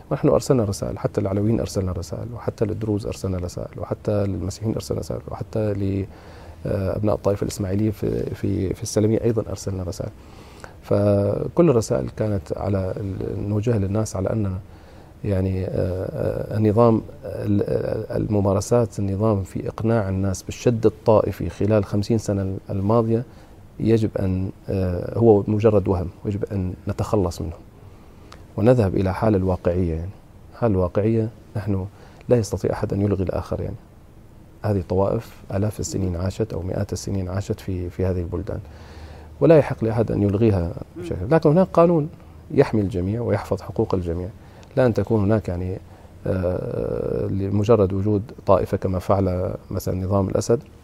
ونحن أرسلنا رسائل، حتى العلويين أرسلنا رسائل، وحتى للدروز أرسلنا رسائل، وحتى للمسيحيين أرسلنا رسائل، وحتى لأبناء الطائفة الإسماعيلية في السلمية أيضا أرسلنا رسائل. فكل الرسائل كانت على نوجه للناس على أن يعني النظام الممارسات النظام في إقناع الناس بالشد الطائفي خلال 50 سنة الماضية يجب أن هو مجرد وهم، ويجب أن نتخلص منه ونذهب إلى حال الواقعية. يعني حال الواقعية، نحن لا يستطيع أحد أن يلغي الآخر. يعني هذه الطوائف آلاف السنين عاشت أو مئات السنين عاشت في هذه البلدان، ولا يحق لأحد أن يلغيها بشكل. لكن هناك قانون يحمي الجميع ويحفظ حقوق الجميع، لا أن تكون هناك يعني لمجرد وجود طائفة كما فعل مثلا نظام الأسد